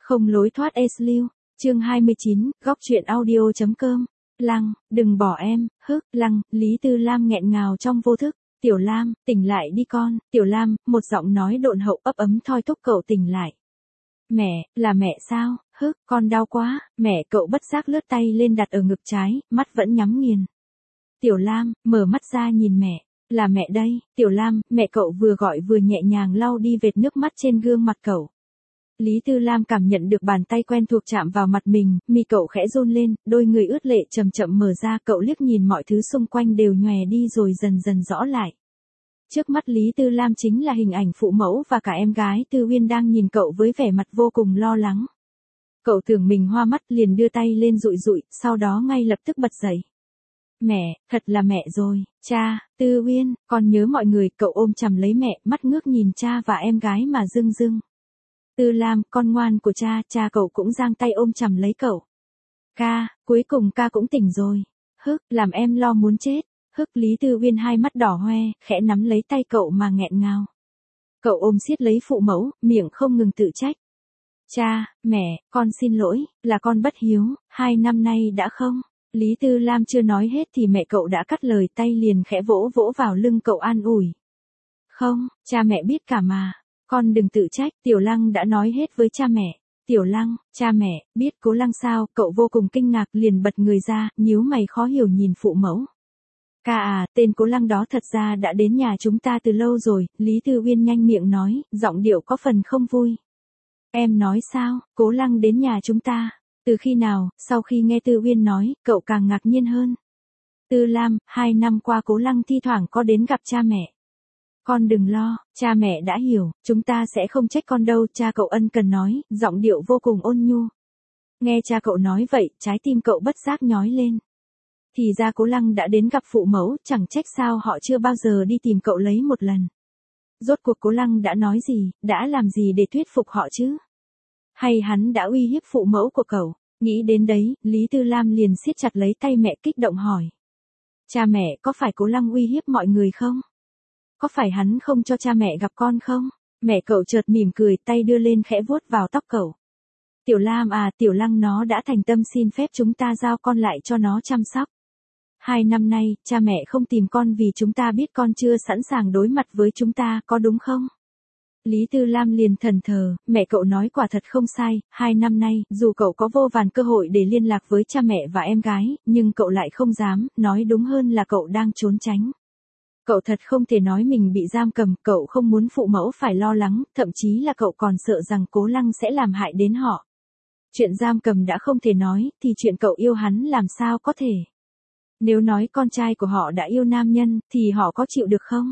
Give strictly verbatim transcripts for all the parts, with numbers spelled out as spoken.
Không lối thoát ê lưu, chương hai mươi chín, góc chuyện audio.com. Lăng, đừng bỏ em, hức, Lăng, Lý Tư Lam nghẹn ngào trong vô thức. Tiểu Lam, tỉnh lại đi con, Tiểu Lam, một giọng nói độn hậu ấp ấm thoi thúc cậu tỉnh lại. Mẹ, là mẹ sao, hức, con đau quá, mẹ cậu bất giác lướt tay lên đặt ở ngực trái, mắt vẫn nhắm nghiền. Tiểu Lam, mở mắt ra nhìn mẹ, là mẹ đây, Tiểu Lam, mẹ cậu vừa gọi vừa nhẹ nhàng lau đi vệt nước mắt trên gương mặt cậu. Lý Tư Lam cảm nhận được bàn tay quen thuộc chạm vào mặt mình, mi cậu khẽ run lên, đôi người ướt lệ chậm chậm mở ra, cậu liếc nhìn mọi thứ xung quanh đều nhòe đi rồi dần dần rõ lại. Trước mắt Lý Tư Lam chính là hình ảnh phụ mẫu và cả em gái Tư Uyên đang nhìn cậu với vẻ mặt vô cùng lo lắng. Cậu tưởng mình hoa mắt liền đưa tay lên dụi dụi, sau đó ngay lập tức bật dậy. Mẹ, thật là mẹ rồi, cha, Tư Uyên, con nhớ mọi người, cậu ôm chầm lấy mẹ, mắt ngước nhìn cha và em gái mà rưng rưng. Tư Lam, con ngoan của cha, cha cậu cũng giang tay ôm chầm lấy cậu. Ca, cuối cùng ca cũng tỉnh rồi. Hức, làm em lo muốn chết. Hức, Lý Tư Uyên hai mắt đỏ hoe, khẽ nắm lấy tay cậu mà nghẹn ngào. Cậu ôm siết lấy phụ mẫu, miệng không ngừng tự trách. Cha, mẹ, con xin lỗi, là con bất hiếu, hai năm nay đã không. Lý Tư Lam chưa nói hết thì mẹ cậu đã cắt lời, tay liền khẽ vỗ vỗ vào lưng cậu an ủi. Không, cha mẹ biết cả mà. Con đừng tự trách, Tiểu Lăng đã nói hết với cha mẹ. Tiểu Lăng, cha mẹ, biết Cố Lăng sao, cậu vô cùng kinh ngạc liền bật người ra, nhíu mày khó hiểu nhìn phụ mẫu. Ca à, tên Cố Lăng đó thật ra đã đến nhà chúng ta từ lâu rồi, Lý Tư Uyên nhanh miệng nói, giọng điệu có phần không vui. Em nói sao, Cố Lăng đến nhà chúng ta, từ khi nào? Sau khi nghe Tư Uyên nói, cậu càng ngạc nhiên hơn. Tư Lam, hai năm qua Cố Lăng thi thoảng có đến gặp cha mẹ. Con đừng lo, cha mẹ đã hiểu, chúng ta sẽ không trách con đâu, cha cậu ân cần nói, giọng điệu vô cùng ôn nhu. Nghe cha cậu nói vậy, trái tim cậu bất giác nhói lên. Thì ra Cố Lăng đã đến gặp phụ mẫu, chẳng trách sao họ chưa bao giờ đi tìm cậu lấy một lần. Rốt cuộc Cố Lăng đã nói gì, đã làm gì để thuyết phục họ chứ? Hay hắn đã uy hiếp phụ mẫu của cậu? Nghĩ đến đấy, Lý Tư Lam liền siết chặt lấy tay mẹ kích động hỏi. Cha mẹ có phải Cố Lăng uy hiếp mọi người không? Có phải hắn không cho cha mẹ gặp con không? Mẹ cậu chợt mỉm cười, tay đưa lên khẽ vuốt vào tóc cậu. Tiểu Lam à, Tiểu Lăng nó đã thành tâm xin phép chúng ta giao con lại cho nó chăm sóc. Hai năm nay, cha mẹ không tìm con vì chúng ta biết con chưa sẵn sàng đối mặt với chúng ta, có đúng không? Lý Tư Lam liền thẫn thờ, mẹ cậu nói quả thật không sai, hai năm nay, dù cậu có vô vàn cơ hội để liên lạc với cha mẹ và em gái, nhưng cậu lại không dám, nói đúng hơn là cậu đang trốn tránh. Cậu thật không thể nói mình bị giam cầm, cậu không muốn phụ mẫu phải lo lắng, thậm chí là cậu còn sợ rằng Cố Lăng sẽ làm hại đến họ. Chuyện giam cầm đã không thể nói, thì chuyện cậu yêu hắn làm sao có thể. Nếu nói con trai của họ đã yêu nam nhân, thì họ có chịu được không?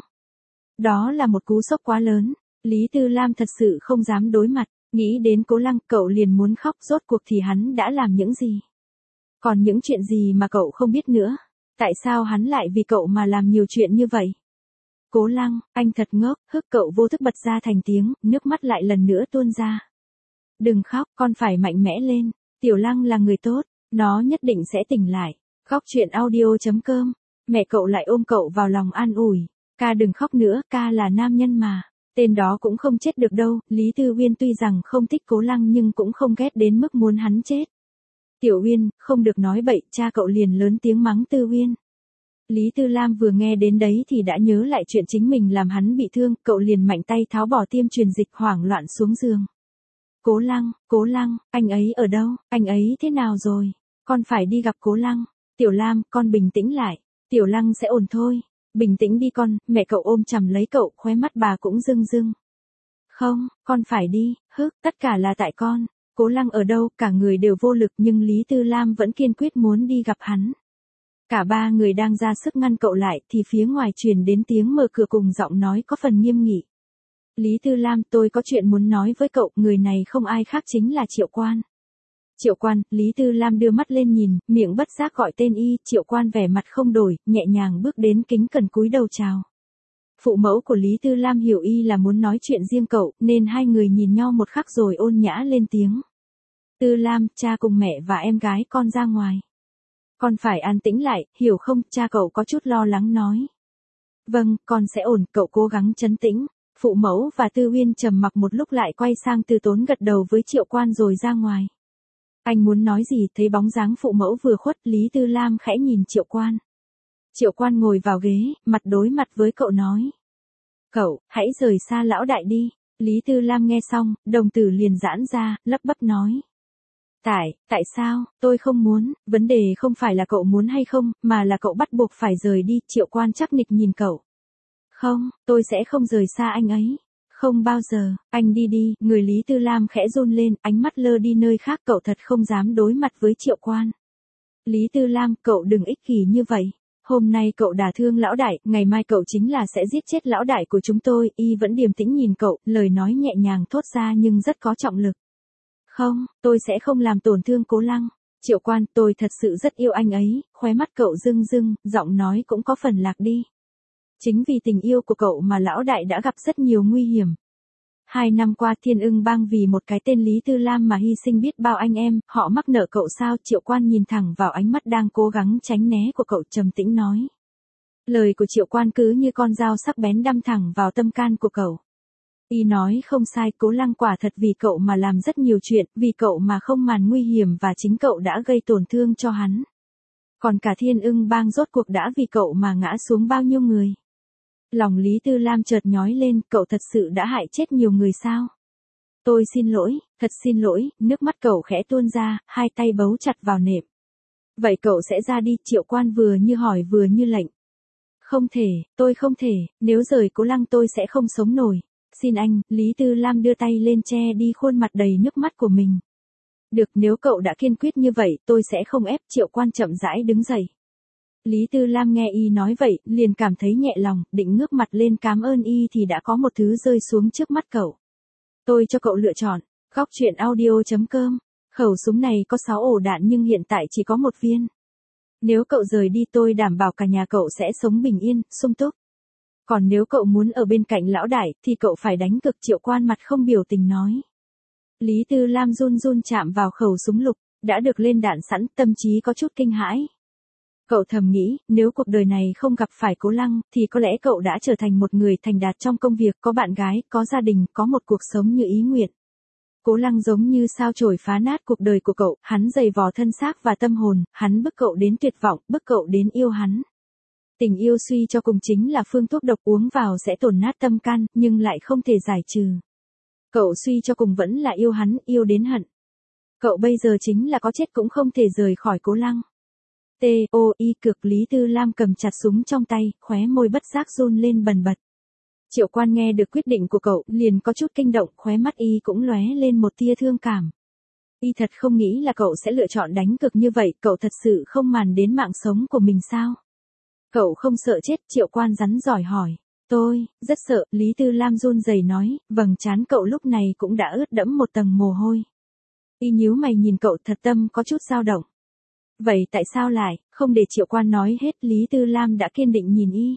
Đó là một cú sốc quá lớn, Lý Tư Lam thật sự không dám đối mặt, nghĩ đến Cố Lăng, cậu liền muốn khóc, rốt cuộc thì hắn đã làm những gì? Còn những chuyện gì mà cậu không biết nữa? Tại sao hắn lại vì cậu mà làm nhiều chuyện như vậy? Cố Lăng, anh thật ngốc, hức, cậu vô thức bật ra thành tiếng, nước mắt lại lần nữa tuôn ra. Đừng khóc, con phải mạnh mẽ lên, Tiểu Lăng là người tốt, nó nhất định sẽ tỉnh lại. Góc chuyện audio.com, mẹ cậu lại ôm cậu vào lòng an ủi. Ca đừng khóc nữa, ca là nam nhân mà, tên đó cũng không chết được đâu. Lý Tư Uyên tuy rằng không thích Cố Lăng nhưng cũng không ghét đến mức muốn hắn chết. Tiểu Uyên, không được nói bậy, cha cậu liền lớn tiếng mắng Tư Uyên. Lý Tư Lam vừa nghe đến đấy thì đã nhớ lại chuyện chính mình làm hắn bị thương, cậu liền mạnh tay tháo bỏ tiêm truyền dịch, hoảng loạn xuống giường. Cố Lăng, Cố Lăng, anh ấy ở đâu, anh ấy thế nào rồi? Con phải đi gặp Cố Lăng. Tiểu Lam, con bình tĩnh lại, Tiểu Lăng sẽ ổn thôi. Bình tĩnh đi con, mẹ cậu ôm chầm lấy cậu, khóe mắt bà cũng rưng rưng. Không, con phải đi, hức, tất cả là tại con. Cố Lăng ở đâu, cả người đều vô lực nhưng Lý Tư Lam vẫn kiên quyết muốn đi gặp hắn. Cả ba người đang ra sức ngăn cậu lại thì phía ngoài truyền đến tiếng mở cửa cùng giọng nói có phần nghiêm nghị. Lý Tư Lam, tôi có chuyện muốn nói với cậu, người này không ai khác chính là Triệu Quan. Triệu Quan, Lý Tư Lam đưa mắt lên nhìn, miệng bất giác gọi tên y, Triệu Quan vẻ mặt không đổi, nhẹ nhàng bước đến kính cẩn cúi đầu chào. Phụ mẫu của Lý Tư Lam hiểu y là muốn nói chuyện riêng cậu, nên hai người nhìn nhau một khắc rồi ôn nhã lên tiếng. Tư Lam, cha cùng mẹ và em gái con ra ngoài. Con phải an tĩnh lại, hiểu không, cha cậu có chút lo lắng nói. Vâng, con sẽ ổn, cậu cố gắng trấn tĩnh. Phụ mẫu và Tư Uyên trầm mặc một lúc lại quay sang Từ Tốn gật đầu với Triệu Quan rồi ra ngoài. Anh muốn nói gì, thấy bóng dáng phụ mẫu vừa khuất, Lý Tư Lam khẽ nhìn Triệu Quan. Triệu Quan ngồi vào ghế, mặt đối mặt với cậu nói. Cậu, hãy rời xa lão đại đi. Lý Tư Lam nghe xong, đồng tử liền giãn ra, lắp bắp nói. Tại, tại sao, tôi không muốn, vấn đề không phải là cậu muốn hay không, mà là cậu bắt buộc phải rời đi. Triệu Quan chắc nịch nhìn cậu. Không, tôi sẽ không rời xa anh ấy. Không bao giờ, anh đi đi. Người Lý Tư Lam khẽ run lên, ánh mắt lơ đi nơi khác, cậu thật không dám đối mặt với Triệu Quan. Lý Tư Lam, cậu đừng ích kỷ như vậy. Hôm nay cậu đả thương lão đại, ngày mai cậu chính là sẽ giết chết lão đại của chúng tôi. Y vẫn điềm tĩnh nhìn cậu, lời nói nhẹ nhàng thốt ra nhưng rất có trọng lực. Không, tôi sẽ không làm tổn thương Cố Lăng. Triệu Quan, tôi thật sự rất yêu anh ấy. Khóe mắt cậu rưng rưng, giọng nói cũng có phần lạc đi. Chính vì tình yêu của cậu mà lão đại đã gặp rất nhiều nguy hiểm. Hai năm qua Thiên Ưng Bang vì một cái tên Lý Tư Lam mà hy sinh biết bao anh em, họ mắc nợ cậu sao? Triệu Quan nhìn thẳng vào ánh mắt đang cố gắng tránh né của cậu, trầm tĩnh nói. Lời của Triệu Quan cứ như con dao sắc bén đâm thẳng vào tâm can của cậu. Y nói không sai, Cố Lăng quả thật vì cậu mà làm rất nhiều chuyện, vì cậu mà không màn nguy hiểm và chính cậu đã gây tổn thương cho hắn. Còn cả Thiên Ưng Bang rốt cuộc đã vì cậu mà ngã xuống bao nhiêu người. Lòng Lý Tư Lam chợt nhói lên, cậu thật sự đã hại chết nhiều người sao? Tôi xin lỗi, thật xin lỗi, nước mắt cậu khẽ tuôn ra, hai tay bấu chặt vào nệm. Vậy cậu sẽ ra đi, Triệu Quan vừa như hỏi vừa như lệnh. Không thể, tôi không thể, nếu rời Cố Lăng tôi sẽ không sống nổi. Xin anh, Lý Tư Lam đưa tay lên che đi khuôn mặt đầy nước mắt của mình. Được, nếu cậu đã kiên quyết như vậy, tôi sẽ không ép. Triệu Quan chậm rãi đứng dậy. Lý Tư Lam nghe y nói vậy, liền cảm thấy nhẹ lòng, định ngước mặt lên cảm ơn y thì đã có một thứ rơi xuống trước mắt cậu. Tôi cho cậu lựa chọn. Góc truyện audio chấm com. Khẩu súng này có sáu ổ đạn nhưng hiện tại chỉ có một viên. Nếu cậu rời đi tôi đảm bảo cả nhà cậu sẽ sống bình yên, sung túc. Còn nếu cậu muốn ở bên cạnh lão đại thì cậu phải đánh cực. Triệu Quan mặt không biểu tình nói. Lý Tư Lam run run chạm vào khẩu súng lục, đã được lên đạn sẵn, tâm trí có chút kinh hãi. Cậu thầm nghĩ, nếu cuộc đời này không gặp phải Cố Lăng, thì có lẽ cậu đã trở thành một người thành đạt trong công việc, có bạn gái, có gia đình, có một cuộc sống như ý nguyện. Cố Lăng giống như sao chổi phá nát cuộc đời của cậu, hắn giày vò thân xác và tâm hồn, hắn bức cậu đến tuyệt vọng, bức cậu đến yêu hắn. Tình yêu suy cho cùng chính là phương thuốc độc uống vào sẽ tổn nát tâm can, nhưng lại không thể giải trừ. Cậu suy cho cùng vẫn là yêu hắn, yêu đến hận. Cậu bây giờ chính là có chết cũng không thể rời khỏi Cố Lăng. T O I cực. Lý Tư Lam cầm chặt súng trong tay, khóe môi bất giác run lên bần bật. Triệu Quan nghe được quyết định của cậu, liền có chút kinh động, khóe mắt y cũng lóe lên một tia thương cảm. Y thật không nghĩ là cậu sẽ lựa chọn đánh cực như vậy, cậu thật sự không màng đến mạng sống của mình sao? Cậu không sợ chết? Triệu Quan rắn giỏi hỏi. Tôi, rất sợ, Lý Tư Lam run rẩy nói, vầng trán cậu lúc này cũng đã ướt đẫm một tầng mồ hôi. Y nhíu mày nhìn cậu, thật tâm có chút dao động. Vậy tại sao lại, không để Triệu Quan nói hết, Lý Tư Lam đã kiên định nhìn y.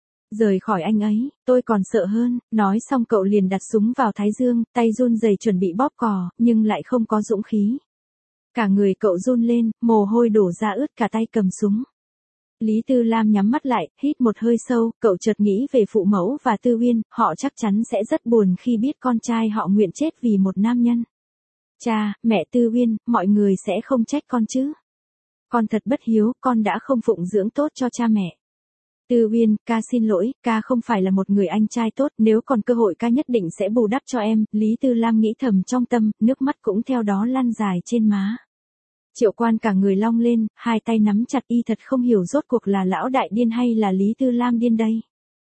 Rời khỏi anh ấy, tôi còn sợ hơn. Nói xong cậu liền đặt súng vào thái dương, tay run rẩy chuẩn bị bóp cò, nhưng lại không có dũng khí. Cả người cậu run lên, mồ hôi đổ ra ướt cả tay cầm súng. Lý Tư Lam nhắm mắt lại, hít một hơi sâu, cậu chợt nghĩ về phụ mẫu và Tư Uyên, họ chắc chắn sẽ rất buồn khi biết con trai họ nguyện chết vì một nam nhân. Cha, mẹ Tư Uyên, mọi người sẽ không trách con chứ? Con thật bất hiếu, con đã không phụng dưỡng tốt cho cha mẹ. Tư Uyên, ca xin lỗi, ca không phải là một người anh trai tốt, nếu còn cơ hội ca nhất định sẽ bù đắp cho em. Lý Tư Lam nghĩ thầm trong tâm, nước mắt cũng theo đó lăn dài trên má. Triệu Quan cả người long lên, hai tay nắm chặt, y thật không hiểu rốt cuộc là lão đại điên hay là Lý Tư Lam điên đây.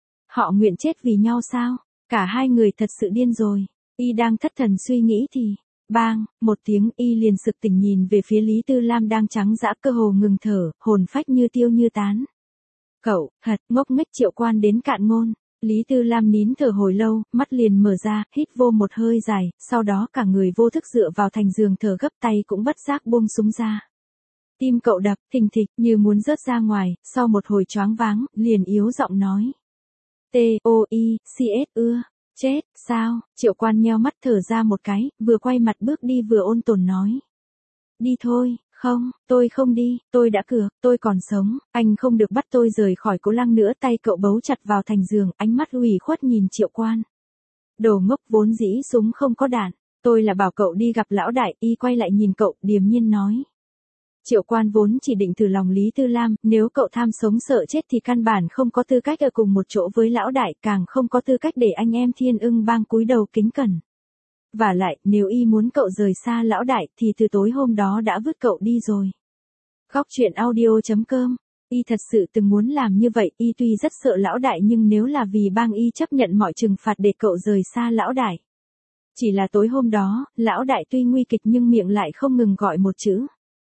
Họ nguyện chết vì nhau sao? Cả hai người thật sự điên rồi. Y đang thất thần suy nghĩ thì, bang, một tiếng, y liền sực tỉnh nhìn về phía Lý Tư Lam đang trắng dã, cơ hồ ngừng thở, hồn phách như tiêu như tán. Cậu, thật, ngốc nghếch. Triệu Quan đến cạn ngôn. Lý Tư Lam nín thở hồi lâu, mắt liền mở ra, hít vô một hơi dài, sau đó cả người vô thức dựa vào thành giường thở gấp, tay cũng bất giác buông súng ra. Tim cậu đập, thình thịch, như muốn rớt ra ngoài, sau một hồi choáng váng, liền yếu giọng nói. T O I C S ưa, chết, sao? Triệu Quan nheo mắt thở ra một cái, vừa quay mặt bước đi vừa ôn tồn nói. Đi thôi. Không, tôi không đi, tôi đã cược, tôi còn sống, anh không được bắt tôi rời khỏi Cố Lăng nữa. Tay cậu bấu chặt vào thành giường, ánh mắt ủy khuất nhìn Triệu Quan. Đồ ngốc, vốn dĩ súng không có đạn. Tôi là bảo cậu đi gặp lão đại, y quay lại nhìn cậu, điềm nhiên nói. Triệu Quan vốn chỉ định thử lòng Lý Tư Lam, nếu cậu tham sống sợ chết thì căn bản không có tư cách ở cùng một chỗ với lão đại, càng không có tư cách để anh em Thiên Ưng Bang cúi đầu kính cẩn. Và lại, nếu y muốn cậu rời xa lão đại thì từ tối hôm đó đã vứt cậu đi rồi. Góc truyện audio chấm com. Y thật sự từng muốn làm như vậy, y tuy rất sợ lão đại nhưng nếu là vì bang y chấp nhận mọi trừng phạt để cậu rời xa lão đại. Chỉ là tối hôm đó, lão đại tuy nguy kịch nhưng miệng lại không ngừng gọi một chữ.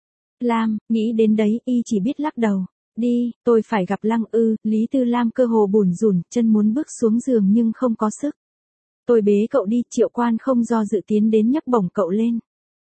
Lam, nghĩ đến đấy, y chỉ biết lắc đầu. Đi, tôi phải gặp Lăng ư, Lý Tư Lam cơ hồ bủn rủn, chân muốn bước xuống giường nhưng không có sức. Tôi bế cậu đi, Triệu Quan không do dự tiến đến nhấc bổng cậu lên.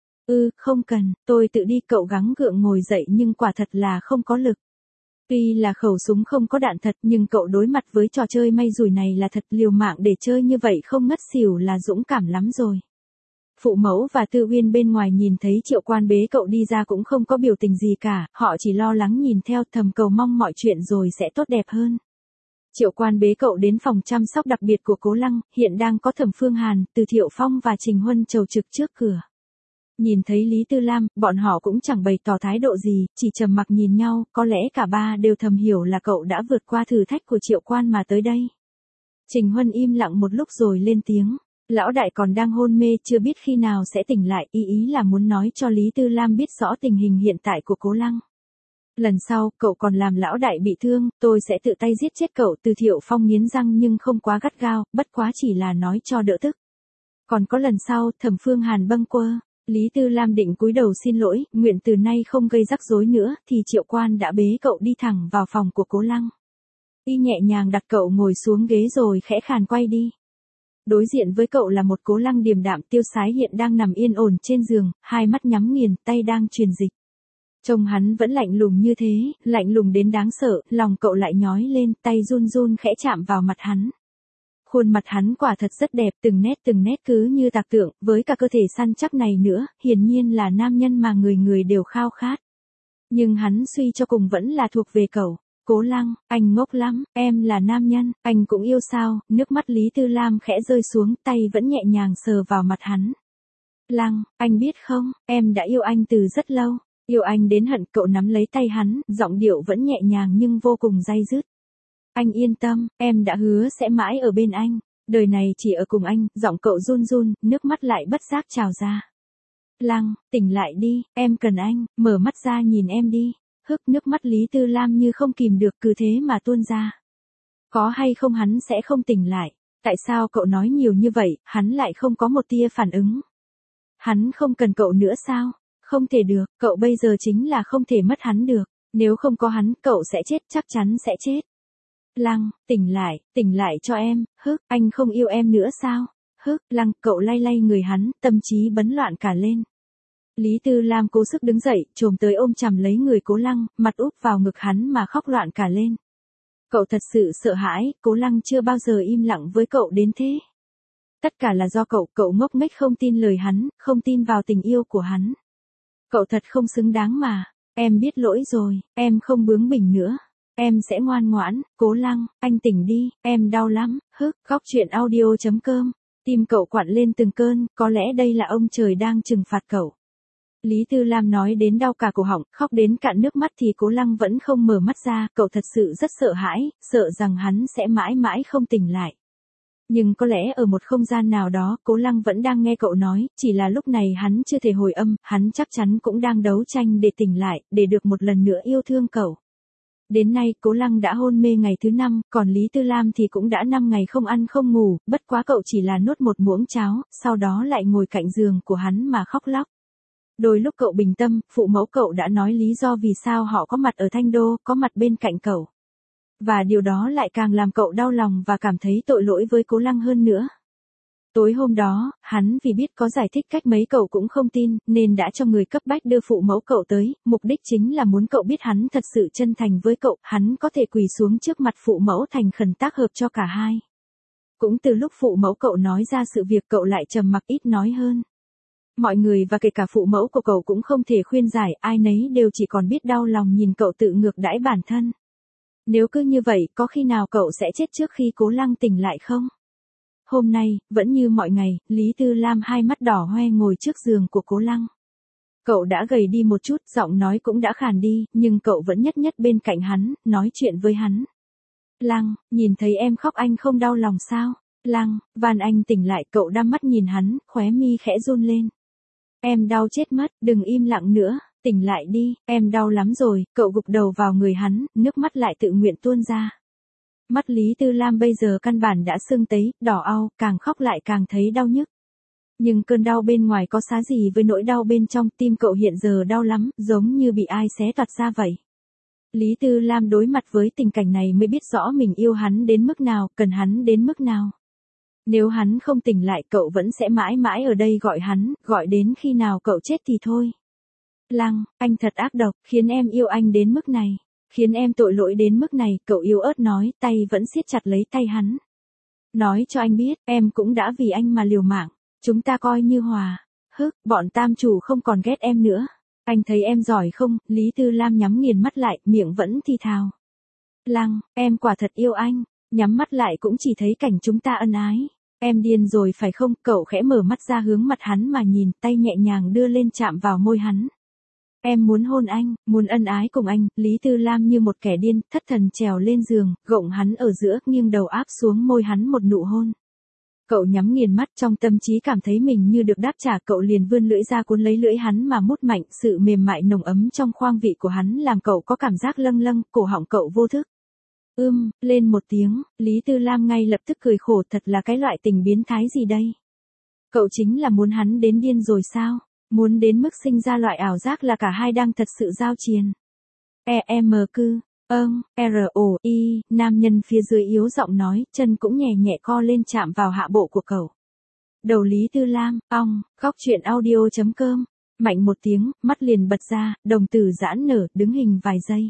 Ừ, không cần, tôi tự đi, cậu gắng gượng ngồi dậy nhưng quả thật là không có lực. Tuy là khẩu súng không có đạn thật nhưng cậu đối mặt với trò chơi may rủi này là thật, liều mạng để chơi như vậy không ngất xỉu là dũng cảm lắm rồi. Phụ mẫu và Tư Uyên bên ngoài nhìn thấy Triệu Quan bế cậu đi ra cũng không có biểu tình gì cả, họ chỉ lo lắng nhìn theo, thầm cầu mong mọi chuyện rồi sẽ tốt đẹp hơn. Triệu Quan bế cậu đến phòng chăm sóc đặc biệt của Cố Lăng, hiện đang có Thẩm Phương Hàn, Từ Thiệu Phong và Trình Huân chầu trực trước cửa. Nhìn thấy Lý Tư Lam, bọn họ cũng chẳng bày tỏ thái độ gì, chỉ trầm mặc nhìn nhau, có lẽ cả ba đều thầm hiểu là cậu đã vượt qua thử thách của Triệu Quan mà tới đây. Trình Huân im lặng một lúc rồi lên tiếng. Lão đại còn đang hôn mê, chưa biết khi nào sẽ tỉnh lại, ý ý là muốn nói cho Lý Tư Lam biết rõ tình hình hiện tại của Cố Lăng. Lần sau, cậu còn làm lão đại bị thương, tôi sẽ tự tay giết chết cậu. Từ Thiệu Phong nghiến răng nhưng không quá gắt gao, bất quá chỉ là nói cho đỡ tức. Còn có lần sau, Thẩm Phương Hàn bâng quơ, Lý Tư Lam định cúi đầu xin lỗi, nguyện từ nay không gây rắc rối nữa, thì Triệu Quan đã bế cậu đi thẳng vào phòng của Cố Lăng. Y nhẹ nhàng đặt cậu ngồi xuống ghế rồi khẽ khàn quay đi. Đối diện với cậu là một Cố Lăng điềm đạm tiêu sái hiện đang nằm yên ổn trên giường, hai mắt nhắm nghiền, tay đang truyền dịch. Trông hắn vẫn lạnh lùng như thế, lạnh lùng đến đáng sợ, lòng cậu lại nhói lên, tay run run khẽ chạm vào mặt hắn. Khuôn mặt hắn quả thật rất đẹp, từng nét từng nét cứ như tạc tượng, với cả cơ thể săn chắc này nữa, hiển nhiên là nam nhân mà người người đều khao khát. Nhưng hắn suy cho cùng vẫn là thuộc về cậu. Cố Lăng, anh ngốc lắm, em là nam nhân, anh cũng yêu sao? Nước mắt Lý Tư Lam khẽ rơi xuống, tay vẫn nhẹ nhàng sờ vào mặt hắn. Lăng, anh biết không, em đã yêu anh từ rất lâu, yêu anh đến hận. Cậu nắm lấy tay hắn, giọng điệu vẫn nhẹ nhàng nhưng vô cùng day dứt. Anh yên tâm, em đã hứa sẽ mãi ở bên anh, đời này chỉ ở cùng anh. Giọng cậu run run, nước mắt lại bất giác trào ra. Lăng, tỉnh lại đi, em cần anh, mở mắt ra nhìn em đi. Hức, nước mắt Lý Tư Lam như không kìm được cứ thế mà tuôn ra. Có hay không hắn sẽ không tỉnh lại. Tại sao cậu nói nhiều như vậy, hắn lại không có một tia phản ứng. Hắn không cần cậu nữa sao? Không thể được, cậu bây giờ chính là không thể mất hắn được. Nếu không có hắn, cậu sẽ chết, chắc chắn sẽ chết. Lăng, tỉnh lại, tỉnh lại cho em. Hức, anh không yêu em nữa sao? Hức, Lăng, cậu lay lay người hắn, tâm trí bấn loạn cả lên. Lý Tư Lam cố sức đứng dậy, chồm tới ôm chầm lấy người Cố Lăng, mặt úp vào ngực hắn mà khóc loạn cả lên. Cậu thật sự sợ hãi, Cố Lăng chưa bao giờ im lặng với cậu đến thế. Tất cả là do cậu, cậu ngốc nghếch không tin lời hắn, không tin vào tình yêu của hắn. Cậu thật không xứng đáng mà. Em biết lỗi rồi, em không bướng bỉnh nữa. Em sẽ ngoan ngoãn. Cố Lăng, anh tỉnh đi, em đau lắm. Hức, góc truyện audio chấm com. Tim cậu quặn lên từng cơn, có lẽ đây là ông trời đang trừng phạt cậu. Lý Tư Lam nói đến đau cả cổ họng, khóc đến cạn nước mắt thì Cố Lăng vẫn không mở mắt ra, cậu thật sự rất sợ hãi, sợ rằng hắn sẽ mãi mãi không tỉnh lại. Nhưng có lẽ ở một không gian nào đó, Cố Lăng vẫn đang nghe cậu nói, chỉ là lúc này hắn chưa thể hồi âm, hắn chắc chắn cũng đang đấu tranh để tỉnh lại, để được một lần nữa yêu thương cậu. Đến nay, Cố Lăng đã hôn mê ngày thứ năm, còn Lý Tư Lam thì cũng đã năm ngày không ăn không ngủ, bất quá cậu chỉ là nuốt một muỗng cháo, sau đó lại ngồi cạnh giường của hắn mà khóc lóc. Đôi lúc cậu bình tâm, phụ mẫu cậu đã nói lý do vì sao họ có mặt ở Thanh Đô, có mặt bên cạnh cậu. Và điều đó lại càng làm cậu đau lòng và cảm thấy tội lỗi với Cố Lăng hơn nữa. Tối hôm đó, hắn vì biết có giải thích cách mấy cậu cũng không tin, nên đã cho người cấp bách đưa phụ mẫu cậu tới, mục đích chính là muốn cậu biết hắn thật sự chân thành với cậu, hắn có thể quỳ xuống trước mặt phụ mẫu thành khẩn tác hợp cho cả hai. Cũng từ lúc phụ mẫu cậu nói ra sự việc cậu lại trầm mặc ít nói hơn. Mọi người và kể cả phụ mẫu của cậu cũng không thể khuyên giải, ai nấy đều chỉ còn biết đau lòng nhìn cậu tự ngược đãi bản thân. Nếu cứ như vậy, có khi nào cậu sẽ chết trước khi Cố Lăng tỉnh lại không? hôm nay, vẫn như mọi ngày, Lý Tư Lam hai mắt đỏ hoe ngồi trước giường của Cố Lăng. Cậu đã gầy đi một chút, giọng nói cũng đã khàn đi, nhưng cậu vẫn nhất nhất bên cạnh hắn, nói chuyện với hắn. Lăng, nhìn thấy em khóc anh không đau lòng sao? Lăng, van anh tỉnh lại, cậu đăm mắt nhìn hắn, khóe mi khẽ run lên. Em đau chết mất, đừng im lặng nữa, tỉnh lại đi, em đau lắm rồi, cậu gục đầu vào người hắn, nước mắt lại tự nguyện tuôn ra. Mắt Lý Tư Lam bây giờ căn bản đã sưng tấy, đỏ au, càng khóc lại càng thấy đau nhức. Nhưng cơn đau bên ngoài có xá gì với nỗi đau bên trong, tim cậu hiện giờ đau lắm, giống như bị ai xé toạc ra vậy. Lý Tư Lam đối mặt với tình cảnh này mới biết rõ mình yêu hắn đến mức nào, cần hắn đến mức nào. Nếu hắn không tỉnh lại cậu vẫn sẽ mãi mãi ở đây gọi hắn, gọi đến khi nào cậu chết thì thôi. Lăng, anh thật ác độc, khiến em yêu anh đến mức này, khiến em tội lỗi đến mức này, cậu yếu ớt nói, tay vẫn siết chặt lấy tay hắn. Nói cho anh biết, em cũng đã vì anh mà liều mạng, chúng ta coi như hòa, hức, bọn tam chủ không còn ghét em nữa. Anh thấy em giỏi không? Lý Tư Lam nhắm nghiền mắt lại, miệng vẫn thì thào. Lăng, em quả thật yêu anh, nhắm mắt lại cũng chỉ thấy cảnh chúng ta ân ái. Em điên rồi phải không? Cậu khẽ mở mắt ra hướng mặt hắn mà nhìn, tay nhẹ nhàng đưa lên chạm vào môi hắn. Em muốn hôn anh, muốn ân ái cùng anh. Lý Tư Lam như một kẻ điên, thất thần trèo lên giường, gộng hắn ở giữa, nghiêng đầu áp xuống môi hắn một nụ hôn. Cậu nhắm nghiền mắt, trong tâm trí cảm thấy mình như được đáp trả, cậu liền vươn lưỡi ra cuốn lấy lưỡi hắn mà mút mạnh, sự mềm mại nồng ấm trong khoang vị của hắn làm cậu có cảm giác lâng lâng, cổ họng cậu vô thức. Ưm, lên một tiếng, Lý Tư Lam ngay lập tức cười khổ, thật là cái loại tình biến thái gì đây? Cậu chính là muốn hắn đến điên rồi sao? Muốn đến mức sinh ra loại ảo giác là cả hai đang thật sự giao chiến. E em cư. Ơm, R O I, nam nhân phía dưới yếu giọng nói, chân cũng nhẹ nhẹ co lên chạm vào hạ bộ của cậu. Đầu Lý Tư Lam, ong, góc chuyện audio chấm com, mạnh một tiếng, mắt liền bật ra, đồng tử giãn nở, đứng hình vài giây.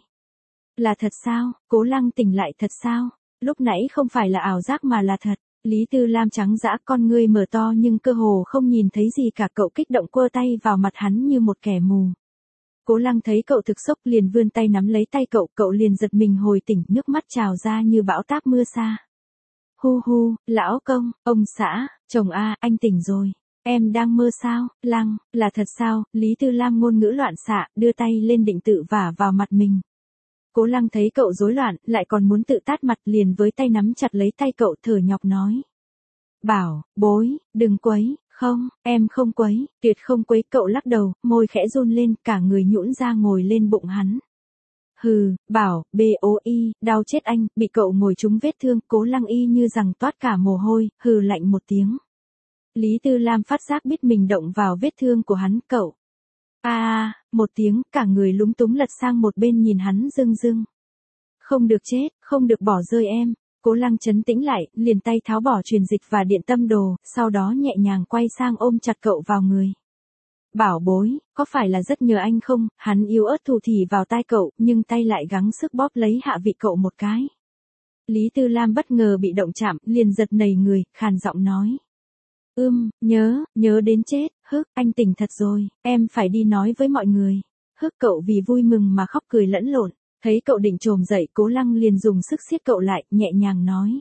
Là thật sao? Cố Lăng tỉnh lại thật sao? Lúc nãy không phải là ảo giác mà là thật. Lý Tư Lam trắng dã, con ngươi mở to nhưng cơ hồ không nhìn thấy gì cả, cậu kích động quơ tay vào mặt hắn như một kẻ mù. Cố Lăng thấy cậu thực sốc liền vươn tay nắm lấy tay cậu, cậu liền giật mình hồi tỉnh, nước mắt trào ra như bão táp mưa xa. Hu hu, lão công, ông xã, chồng a, anh tỉnh rồi. Em đang mơ sao? Lăng, là thật sao? Lý Tư Lam ngôn ngữ loạn xạ, đưa tay lên định tự vả vào mặt mình. Cố Lăng thấy cậu rối loạn, lại còn muốn tự tát mặt, liền với tay nắm chặt lấy tay cậu, thở nhọc nói. Bảo, bối, đừng quấy. Không, em không quấy, tuyệt không quấy, cậu lắc đầu, môi khẽ run lên, cả người nhũn ra ngồi lên bụng hắn. Hừ, bảo, B O I, đau chết anh, bị cậu ngồi trúng vết thương, Cố Lăng y như rằng toát cả mồ hôi, hừ lạnh một tiếng. Lý Tư Lam phát giác biết mình động vào vết thương của hắn, cậu. A à, một tiếng, cả người lúng túng lật sang một bên nhìn hắn rưng rưng. Không được chết, không được bỏ rơi em. Cố Lăng trấn tĩnh lại, liền tay tháo bỏ truyền dịch và điện tâm đồ, sau đó nhẹ nhàng quay sang ôm chặt cậu vào người. Bảo bối, có phải là rất nhớ anh không? Hắn yếu ớt thủ thỉ vào tai cậu, nhưng tay lại gắng sức bóp lấy hạ vị cậu một cái. Lý Tư Lam bất ngờ bị động chạm, liền giật nảy người, khàn giọng nói. Ưm, nhớ, nhớ đến chết, hức, anh tỉnh thật rồi, em phải đi nói với mọi người. Hức, cậu vì vui mừng mà khóc cười lẫn lộn. Thấy cậu định trồm dậy, Cố Lăng liền dùng sức siết cậu lại, nhẹ nhàng nói.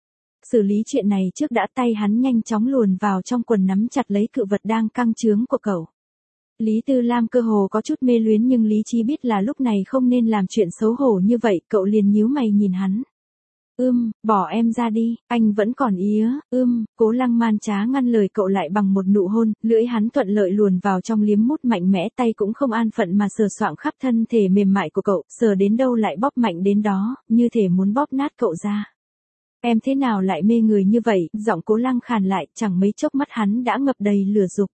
Xử lý chuyện này trước đã, tay hắn nhanh chóng luồn vào trong quần nắm chặt lấy cự vật đang căng trướng của cậu. Lý Tư Lam cơ hồ có chút mê luyến nhưng lý trí biết là lúc này không nên làm chuyện xấu hổ như vậy, cậu liền nhíu mày nhìn hắn. Ưm, bỏ em ra đi, anh vẫn còn ía, ưm, Cố Lăng man trá ngăn lời cậu lại bằng một nụ hôn, lưỡi hắn thuận lợi luồn vào trong liếm mút mạnh mẽ, tay cũng không an phận mà sờ soạng khắp thân thể mềm mại của cậu, sờ đến đâu lại bóp mạnh đến đó, như thể muốn bóp nát cậu ra. Em thế nào lại mê người như vậy? Giọng Cố Lăng khàn lại, chẳng mấy chốc mắt hắn đã ngập đầy lửa dục.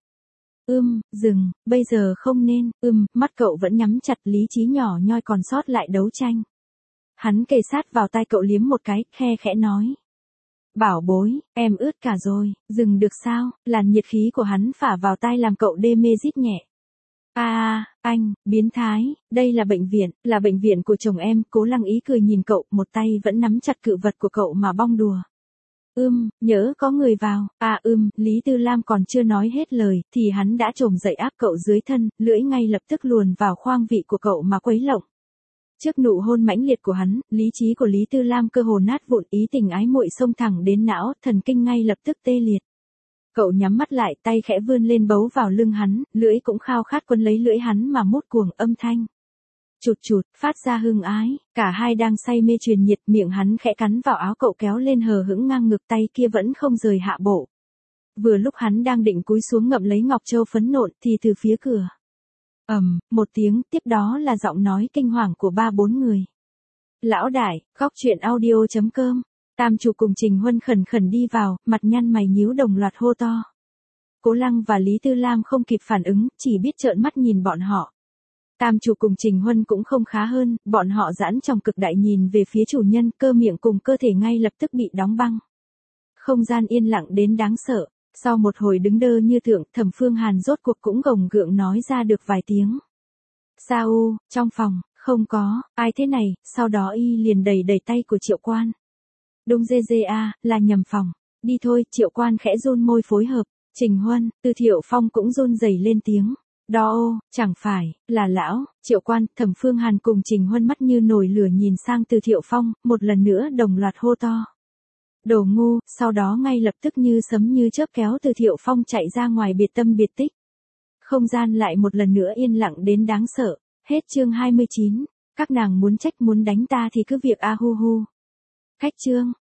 Ưm, dừng, bây giờ không nên, ưm, mắt cậu vẫn nhắm chặt, lý trí nhỏ nhoi còn sót lại đấu tranh. Hắn kề sát vào tai cậu liếm một cái, khe khẽ nói. Bảo bối, em ướt cả rồi, dừng được sao? Làn nhiệt khí của hắn phả vào tai làm cậu đê mê rít nhẹ. A à, anh, biến thái, đây là bệnh viện, là bệnh viện của chồng em. Cố Lăng ý cười nhìn cậu, một tay vẫn nắm chặt cự vật của cậu mà bong đùa. Ưm, nhớ có người vào. À ưm, Lý Tư Lam còn chưa nói hết lời, thì hắn đã trồm dậy áp cậu dưới thân, lưỡi ngay lập tức luồn vào khoang vị của cậu mà quấy lộng. Trước nụ hôn mãnh liệt của hắn, lý trí của Lý Tư Lam cơ hồ nát vụn, ý tình ái muội xông thẳng đến não, thần kinh ngay lập tức tê liệt. Cậu nhắm mắt lại, tay khẽ vươn lên bấu vào lưng hắn, lưỡi cũng khao khát quấn lấy lưỡi hắn mà mút cuồng, âm thanh chụt chụt, phát ra hương ái, cả hai đang say mê truyền nhiệt, miệng hắn khẽ cắn vào áo cậu kéo lên hờ hững ngang ngực, tay kia vẫn không rời hạ bộ. Vừa lúc hắn đang định cúi xuống ngậm lấy ngọc châu phấn nộn thì từ phía cửa, ầm, một tiếng, tiếp đó là giọng nói kinh hoàng của ba bốn người. Lão đại, góc truyện audio chấm com. Tam chủ cùng Trình Huân khẩn khẩn đi vào, mặt nhăn mày nhíu đồng loạt hô to. Cố Lăng và Lý Tư Lam không kịp phản ứng, chỉ biết trợn mắt nhìn bọn họ. Tam chủ cùng Trình Huân cũng không khá hơn, bọn họ giãn trong cực đại nhìn về phía chủ nhân, cơ miệng cùng cơ thể ngay lập tức bị đóng băng. Không gian yên lặng đến đáng sợ, sau một hồi đứng đơ như tượng, Thẩm Phương Hàn rốt cuộc cũng gồng gượng nói ra được vài tiếng. Sao, trong phòng, không có, ai thế này, sau đó y liền đẩy đẩy tay của Triệu Quan. Đúng dê dê a, là nhầm phòng, đi thôi, Triệu Quan khẽ run môi phối hợp, Trình Huân, Từ Thiệu Phong cũng run rẩy lên tiếng. Đó ô, chẳng phải, là lão, Triệu Quan, Thẩm Phương Hàn cùng Trình Huân mắt như nồi lửa nhìn sang Từ Thiệu Phong, một lần nữa đồng loạt hô to. Đồ ngu, sau đó ngay lập tức như sấm như chớp kéo Từ Thiệu Phong chạy ra ngoài biệt tâm biệt tích. Không gian lại một lần nữa yên lặng đến đáng sợ, hết chương hai mươi chín, các nàng muốn trách muốn đánh ta thì cứ việc a hu hu. Cách chương.